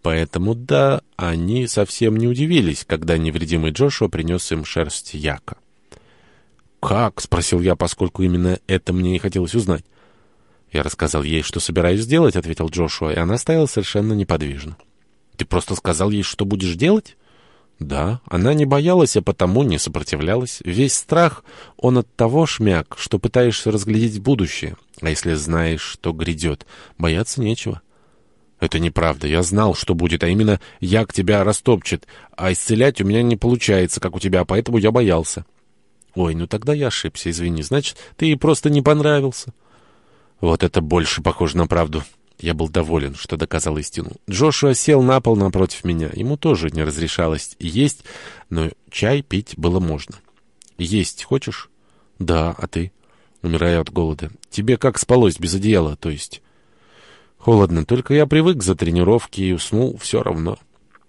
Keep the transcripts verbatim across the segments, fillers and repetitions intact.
Поэтому, да, они совсем не удивились, когда невредимый Джошуа принес им шерсть яка. «Как?» — спросил я, поскольку именно это мне и хотелось узнать. «Я рассказал ей, что собираюсь сделать», — ответил Джошуа, и она стояла совершенно неподвижно. «Ты просто сказал ей, что будешь делать?» «Да, она не боялась, а потому не сопротивлялась. Весь страх, он от того, Шмяк, что пытаешься разглядеть будущее. А если знаешь, что грядет, бояться нечего». «Это неправда. Я знал, что будет, а именно як тебя растопчет, а исцелять у меня не получается, как у тебя, поэтому я боялся». «Ой, ну тогда я ошибся, извини. Значит, ты ей просто не понравился». «Вот это больше похоже на правду». Я был доволен, что доказал истину. Джошуа сел на пол напротив меня. Ему тоже не разрешалось есть, но чай пить было можно. «Есть хочешь?» «Да, а ты?» «Умираю от голода». «Тебе как спалось без одеяла, то есть?» «Холодно, только я привык за тренировки и уснул все равно».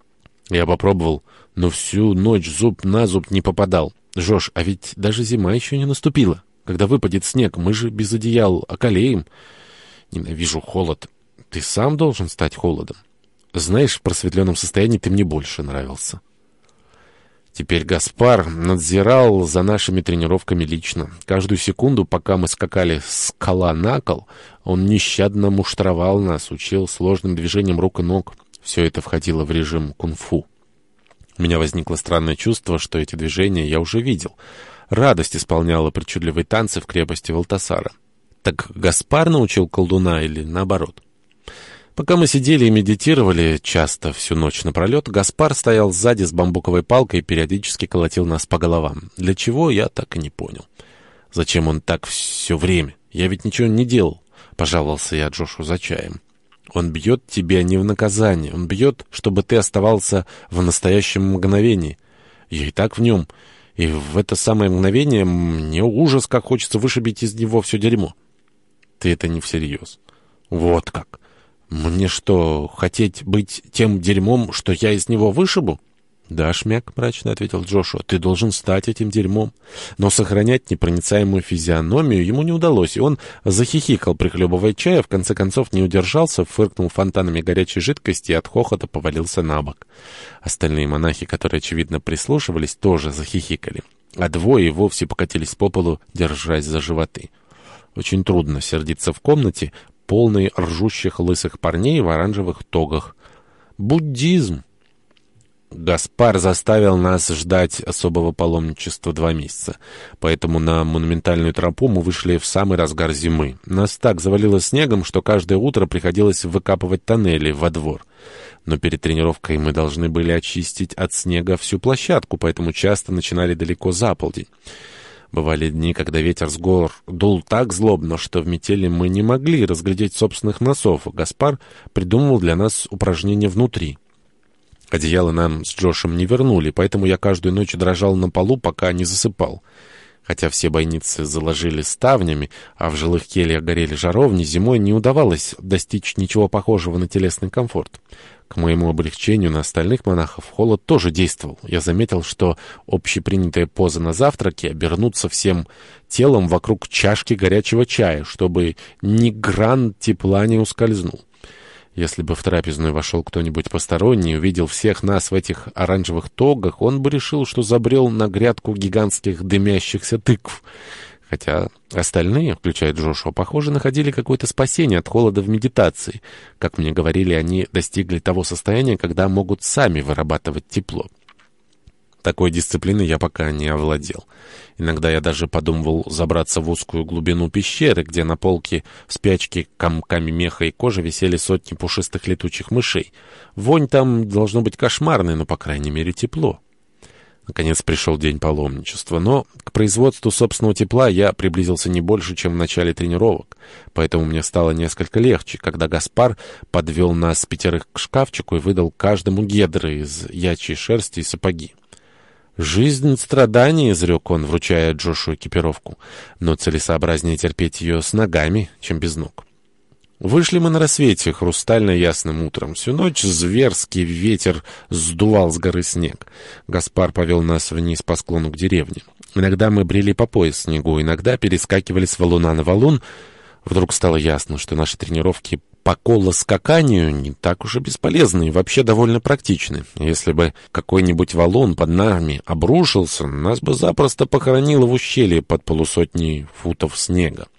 Я попробовал, но всю ночь зуб на зуб не попадал. «Жош, а ведь даже зима еще не наступила. Когда выпадет снег, мы же без одеял околеем. Ненавижу холод. Ты сам должен стать холодом. Знаешь, в просветленном состоянии ты мне больше нравился». Теперь Гаспар надзирал за нашими тренировками лично. Каждую секунду, пока мы скакали с кола на кол, он нещадно муштровал нас, учил сложным движениям рук и ног. Все это входило в режим кунг-фу. У меня возникло странное чувство, что эти движения я уже видел. Радость исполняла причудливые танцы в крепости Валтасара. Так Гаспар научил колдуна или наоборот? Пока мы сидели и медитировали, часто всю ночь напролет, Гаспар стоял сзади с бамбуковой палкой и периодически колотил нас по головам. Для чего, я так и не понял. Зачем он так все время? Я ведь ничего не делал, пожаловался я Джошу за чаем. Он бьет тебя не в наказание, он бьет, чтобы ты оставался в настоящем мгновении. Я и так в нем, и в это самое мгновение мне ужас, как хочется вышибить из него все дерьмо. Ты это не всерьез. Вот как. «Мне что, хотеть быть тем дерьмом, что я из него вышибу?» «Да, Шмяк», — мрачно ответил Джошуа, — «ты должен стать этим дерьмом». Но сохранять непроницаемую физиономию ему не удалось, и он захихикал, прихлебывая чай, а в конце концов не удержался, фыркнул фонтанами горячей жидкости и от хохота повалился на бок. Остальные монахи, которые, очевидно, прислушивались, тоже захихикали, а двое и вовсе покатились по полу, держась за животы. Очень трудно сердиться в комнате, полный ржущих лысых парней в оранжевых тогах. Буддизм. Гаспар заставил нас ждать особого паломничества два месяца. Поэтому на монументальную тропу мы вышли в самый разгар зимы. Нас так завалило снегом, что каждое утро приходилось выкапывать тоннели во двор. Но перед тренировкой мы должны были очистить от снега всю площадку, поэтому часто начинали далеко за полдень. Бывали дни, когда ветер с гор дул так злобно, что в метели мы не могли разглядеть собственных носов. Гаспар придумывал для нас упражнения внутри. Одеяло нам с Джошем не вернули, поэтому я каждую ночь дрожал на полу, пока не засыпал. Хотя все бойницы заложили ставнями, а в жилых кельях горели жаровни, зимой не удавалось достичь ничего похожего на телесный комфорт. К моему облегчению на остальных монахов холод тоже действовал. Я заметил, что общепринятая поза на завтраке — обернуться всем телом вокруг чашки горячего чая, чтобы ни гран тепла не ускользнул. Если бы в трапезную вошел кто-нибудь посторонний и увидел всех нас в этих оранжевых тогах, он бы решил, что забрел на грядку гигантских дымящихся тыкв. Хотя остальные, включая Джошуа, похоже, находили какое-то спасение от холода в медитации. Как мне говорили, они достигли того состояния, когда могут сами вырабатывать тепло. Такой дисциплиной я пока не овладел. Иногда я даже подумывал забраться в узкую глубину пещеры, где на полке в спячке комками меха и кожи висели сотни пушистых летучих мышей. Вонь там должно быть кошмарной, но, по крайней мере, тепло. Наконец пришел день паломничества, но к производству собственного тепла я приблизился не больше, чем в начале тренировок. Поэтому мне стало несколько легче, когда Гаспар подвел нас пятерых к шкафчику и выдал каждому гедры из ячьей шерсти и сапоги. «Жизнь — страдание», — изрек он, вручая Джошу экипировку, «но целесообразнее терпеть ее с ногами, чем без ног». Вышли мы на рассвете, хрустально ясным утром. Всю ночь зверский ветер сдувал с горы снег. Гаспар повел нас вниз по склону к деревне. Иногда мы брели по пояс в снегу, иногда перескакивали с валуна на валун. Вдруг стало ясно, что наши тренировки по колоскаканию не так уж и бесполезны и вообще довольно практичны. Если бы какой-нибудь валун под нами обрушился, нас бы запросто похоронило в ущелье под полусотней футов снега.